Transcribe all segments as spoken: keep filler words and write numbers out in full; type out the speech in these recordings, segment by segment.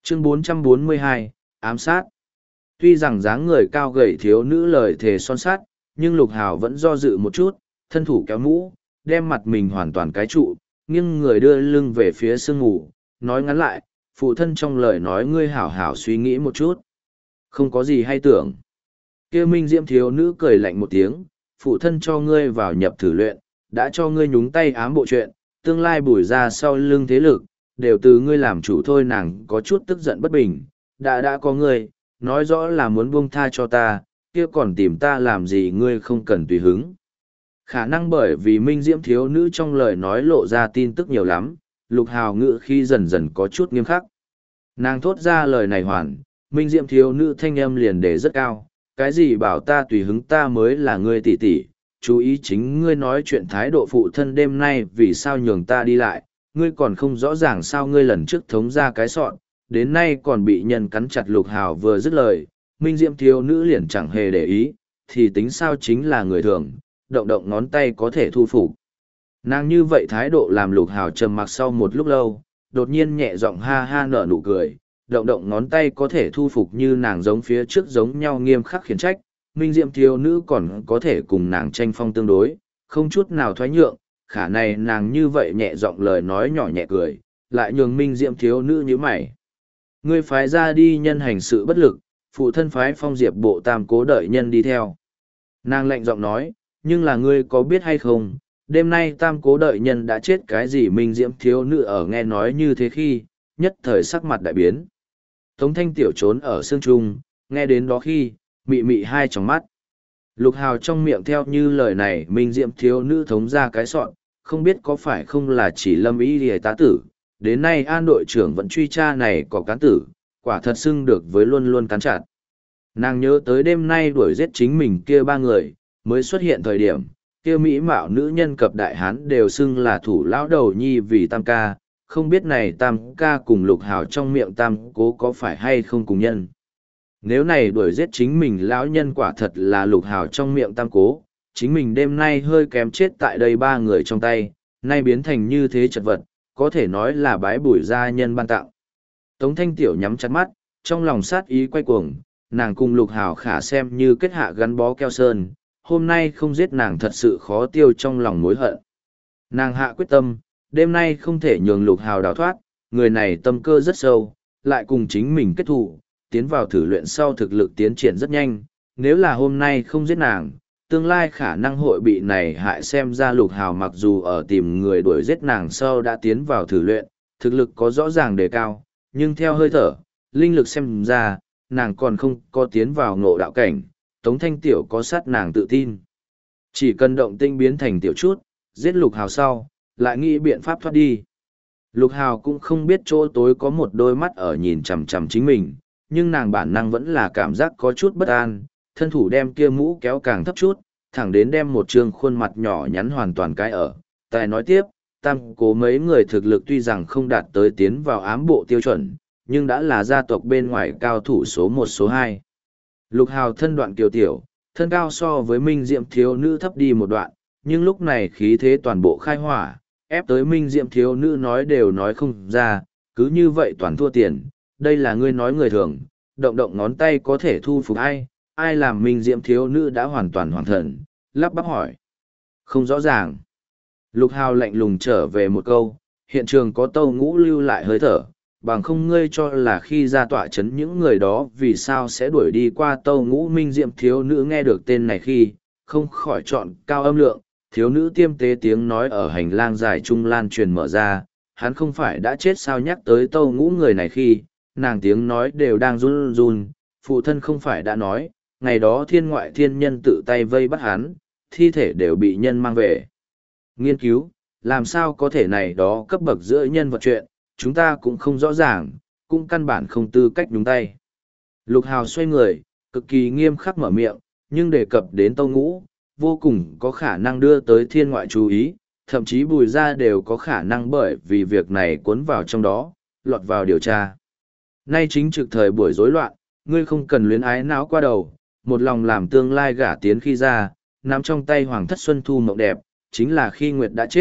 Chương bốn trăm bốn mươi hai, ám sát. Tuy rằng dáng người cao gầy thiếu nữ lời thề son sát, nhưng Lục Hào vẫn do dự một chút, thân thủ kéo mũ, đem mặt mình hoàn toàn cái trụ, nghiêng người đưa lưng về phía sương ngủ, nói ngắn lại, phụ thân trong lời nói ngươi hảo hảo suy nghĩ một chút. Không có gì hay tưởng. Kia Minh Diễm thiếu nữ cười lạnh một tiếng, phụ thân cho ngươi vào nhập thử luyện, đã cho ngươi nhúng tay ám bộ chuyện, tương lai bùi ra sau lưng thế lực, đều từ ngươi làm chủ thôi. Nàng có chút tức giận bất bình, đã đã có ngươi, nói rõ là muốn buông tha cho ta, kia còn tìm ta làm gì, ngươi không cần tùy hứng. Khả năng bởi vì Minh Diễm thiếu nữ trong lời nói lộ ra tin tức nhiều lắm, Lục Hào ngữ khi dần dần có chút nghiêm khắc. Nàng thốt ra lời này hoàn, Minh Diễm thiếu nữ thanh âm liền để rất cao, cái gì bảo ta tùy hứng, ta mới là ngươi tỷ tỷ, chú ý chính ngươi nói chuyện thái độ. Phụ thân đêm nay vì sao nhường ta đi lại, ngươi còn không rõ ràng sao? Ngươi lần trước thống ra cái sọn, đến nay còn bị nhân cắn chặt. Lục Hào vừa dứt lời, Minh Diễm thiếu nữ liền chẳng hề để ý, thì tính sao, chính là người thường, động động ngón tay có thể thu phục. Nàng như vậy thái độ làm Lục Hào trầm mặc sau một lúc lâu, đột nhiên nhẹ giọng ha ha nở nụ cười, động động ngón tay có thể thu phục như nàng giống phía trước giống nhau nghiêm khắc khiển trách, Minh Diệm thiếu nữ còn có thể cùng nàng tranh phong tương đối, không chút nào thoái nhượng, khả này nàng như vậy nhẹ giọng lời nói nhỏ nhẹ cười, lại nhường Minh Diệm thiếu nữ như mày. Ngươi phái ra đi nhân hành sự bất lực, phụ thân phái Phong Diệp bộ tam cố đợi nhân đi theo. Nàng lạnh giọng nói, nhưng là ngươi có biết hay không, đêm nay tam cố đợi nhân đã chết cái gì? Minh Diễm thiếu nữ ở nghe nói như thế khi, nhất thời sắc mặt đại biến. Tống Thanh Tiểu trốn ở xương trung, nghe đến đó khi, mị mị hai tròng mắt. Lục Hào trong miệng theo như lời này, Minh Diễm thiếu nữ thống ra cái sọn, không biết có phải không là chỉ Lâm Ý Lìa tá tử, đến nay An đội trưởng vẫn truy tra này có cán tử, quả thật xưng được với luôn luôn cán chặt. Nàng nhớ tới đêm nay đuổi giết chính mình kia ba người, mới xuất hiện thời điểm, kia mỹ mạo nữ nhân cập đại hán đều xưng là thủ lão đầu nhi vì tam ca, không biết này tam ca cùng Lục Hào trong miệng tam cố có phải hay không cùng nhân. Nếu này đuổi giết chính mình lão nhân quả thật là Lục Hào trong miệng tam cố, chính mình đêm nay hơi kém chết tại đây ba người trong tay, nay biến thành như thế chật vật, có thể nói là bái bùi gia nhân ban tặng. Tống Thanh Tiểu nhắm chặt mắt, trong lòng sát ý quay cuồng, nàng cùng Lục Hào khả xem như kết hạ gắn bó keo sơn, hôm nay không giết nàng thật sự khó tiêu trong lòng mối hận. Nàng hạ quyết tâm, đêm nay không thể nhường Lục Hào đào thoát, người này tâm cơ rất sâu, lại cùng chính mình kết thù, tiến vào thử luyện sau thực lực tiến triển rất nhanh, nếu là hôm nay không giết nàng, tương lai khả năng hội bị này hại. Xem ra Lục Hào mặc dù ở tìm người đuổi giết nàng sau đã tiến vào thử luyện, thực lực có rõ ràng đề cao, nhưng theo hơi thở, linh lực xem ra, nàng còn không có tiến vào ngộ đạo cảnh. Tống Thanh Tiểu có sát nàng tự tin. Chỉ cần động tinh biến thành tiểu chút, giết Lục Hào sau, lại nghĩ biện pháp thoát đi. Lục Hào cũng không biết chỗ tối có một đôi mắt ở nhìn chằm chằm chính mình, nhưng nàng bản năng vẫn là cảm giác có chút bất an, thân thủ đem kia mũ kéo càng thấp chút, thẳng đến đem một trương khuôn mặt nhỏ nhắn hoàn toàn cái ở. Tài nói tiếp, tam cố mấy người thực lực tuy rằng không đạt tới tiến vào ám bộ tiêu chuẩn, nhưng đã là gia tộc bên ngoài cao thủ số một số hai. Lục Hào thân đoạn kiều tiểu, thân cao so với Minh Diệm thiếu nữ thấp đi một đoạn, nhưng lúc này khí thế toàn bộ khai hỏa, ép tới Minh Diệm thiếu nữ nói đều nói không ra, cứ như vậy toàn thua tiền. Đây là ngươi nói người thường, động động ngón tay có thể thu phục ai, ai làm Minh Diệm thiếu nữ đã hoàn toàn hoàn thần, lắp bắp hỏi. Không rõ ràng. Lục Hào lạnh lùng trở về một câu, hiện trường có Tâu Ngũ lưu lại hơi thở, bằng không ngươi cho là khi ra tọa chấn những người đó vì sao sẽ đuổi đi qua Tâu Ngũ. Minh Diệm thiếu nữ nghe được tên này khi, không khỏi chọn cao âm lượng, thiếu nữ tiêm tế tiếng nói ở hành lang dài trung lan truyền mở ra, hắn không phải đã chết sao? Nhắc tới Tâu Ngũ người này khi, nàng tiếng nói đều đang run run, phụ thân không phải đã nói, ngày đó thiên ngoại thiên nhân tự tay vây bắt hắn, thi thể đều bị nhân mang về nghiên cứu, làm sao có thể này đó cấp bậc giữa nhân vật chuyện, chúng ta cũng không rõ ràng, cũng căn bản không tư cách nhúng tay. Lục Hào xoay người, cực kỳ nghiêm khắc mở miệng, nhưng đề cập đến Tâu Ngũ, vô cùng có khả năng đưa tới thiên ngoại chú ý, thậm chí Bùi gia đều có khả năng bởi vì việc này cuốn vào trong đó, lọt vào điều tra. Nay chính trực thời buổi rối loạn, ngươi không cần luyến ái não qua đầu, một lòng làm tương lai gả tiến khi ra, nắm trong tay Hoàng thất Xuân Thu mộng đẹp, chính là khi Nguyệt đã chết,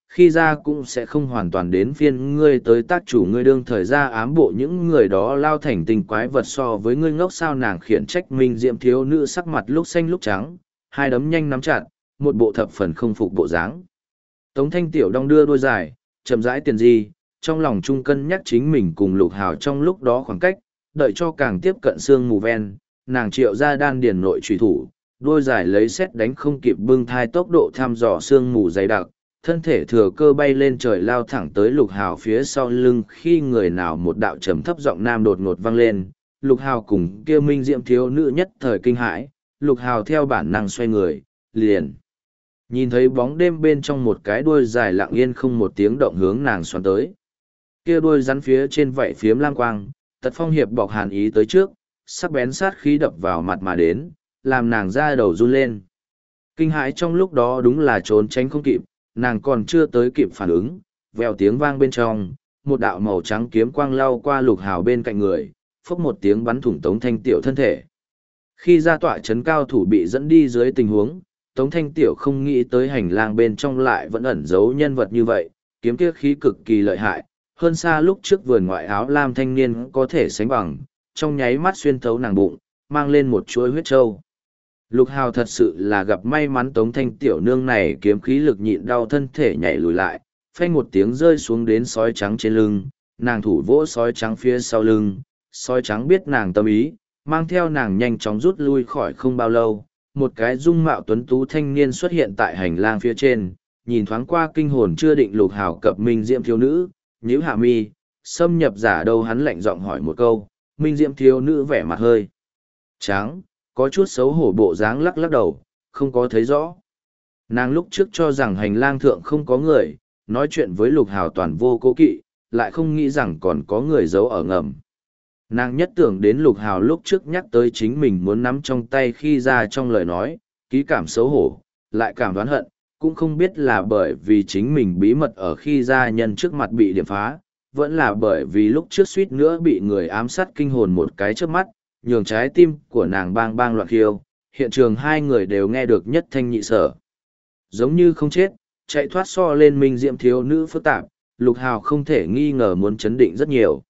khi ra cũng sẽ không hoàn toàn đến phiên ngươi tới tác chủ ngươi đương thời ra ám bộ những người đó lao thành tình quái vật so với ngươi ngốc sao nàng khiển trách Minh Diệm thiếu nữ sắc mặt lúc xanh lúc trắng, hai đấm nhanh nắm chặt, một bộ thập phần không phục bộ dáng. Tống Thanh Tiểu đong đưa đôi dài, chậm rãi tiền di, trong lòng trung cân nhắc chính mình cùng Lục Hào trong lúc đó khoảng cách, đợi cho càng tiếp cận xương mù ven, nàng triệu ra đan điền nội trùy thủ, đôi dài lấy xét đánh không kịp bưng thai tốc độ thăm dò xương mù dày đặc, thân thể thừa cơ bay lên trời lao thẳng tới Lục Hào phía sau lưng khi người nào một đạo trầm thấp giọng nam đột ngột vang lên, Lục Hào cùng kia Minh Diệm thiếu nữ nhất thời kinh hãi, Lục Hào theo bản năng xoay người, liền nhìn thấy bóng đêm bên trong một cái đuôi dài lặng yên không một tiếng động hướng nàng xoắn tới. Kia đuôi rắn phía trên vảy phiếm lam quang, Tật Phong hiệp bọc hàn ý tới trước, sắc bén sát khí đập vào mặt mà đến, làm nàng ra đầu run lên. Kinh hãi trong lúc đó đúng là trốn tránh không kịp, nàng còn chưa tới kịp phản ứng, vèo tiếng vang bên trong, một đạo màu trắng kiếm quang lao qua Lục Hào bên cạnh người, phốc một tiếng bắn thủng Tống Thanh Tiểu thân thể. Khi ra tọa chấn cao thủ bị dẫn đi dưới tình huống, Tống Thanh Tiểu không nghĩ tới hành lang bên trong lại vẫn ẩn giấu nhân vật như vậy, kiếm kia khí cực kỳ lợi hại, hơn xa lúc trước vườn ngoại áo lam thanh niên có thể sánh bằng, trong nháy mắt xuyên thấu nàng bụng, mang lên một chuỗi huyết trâu. Lục Hào thật sự là gặp may mắn Tống Thanh Tiểu nương này kiếm khí lực nhịn đau thân thể nhảy lùi lại, phanh một tiếng rơi xuống đến sói trắng trên lưng, nàng thủ vỗ sói trắng phía sau lưng, sói trắng biết nàng tâm ý, mang theo nàng nhanh chóng rút lui khỏi không bao lâu, một cái dung mạo tuấn tú thanh niên xuất hiện tại hành lang phía trên, nhìn thoáng qua kinh hồn chưa định Lục Hào cập Minh Diệm thiếu nữ, nhíu hạ mi, xâm nhập giả đâu hắn lạnh giọng hỏi một câu, Minh Diệm thiếu nữ vẻ mặt hơi trắng, có chút xấu hổ bộ dáng lắc lắc đầu, không có thấy rõ. Nàng lúc trước cho rằng hành lang thượng không có người, nói chuyện với Lục Hào toàn vô cố kỵ, lại không nghĩ rằng còn có người giấu ở ngầm. Nàng nhất tưởng đến Lục Hào lúc trước nhắc tới chính mình muốn nắm trong tay khi ra trong lời nói, ký cảm xấu hổ, lại cảm đoán hận, cũng không biết là bởi vì chính mình bí mật ở khi gia nhân trước mặt bị điểm phá, vẫn là bởi vì lúc trước suýt nữa bị người ám sát kinh hồn một cái trước mắt, nhường trái tim của nàng bang bang loạn khiêu, hiện trường hai người đều nghe được nhất thanh nhị sở. Giống như không chết, chạy thoát so lên Minh Diệm thiếu nữ phức tạp, Lục Hào không thể nghi ngờ muốn chấn định rất nhiều.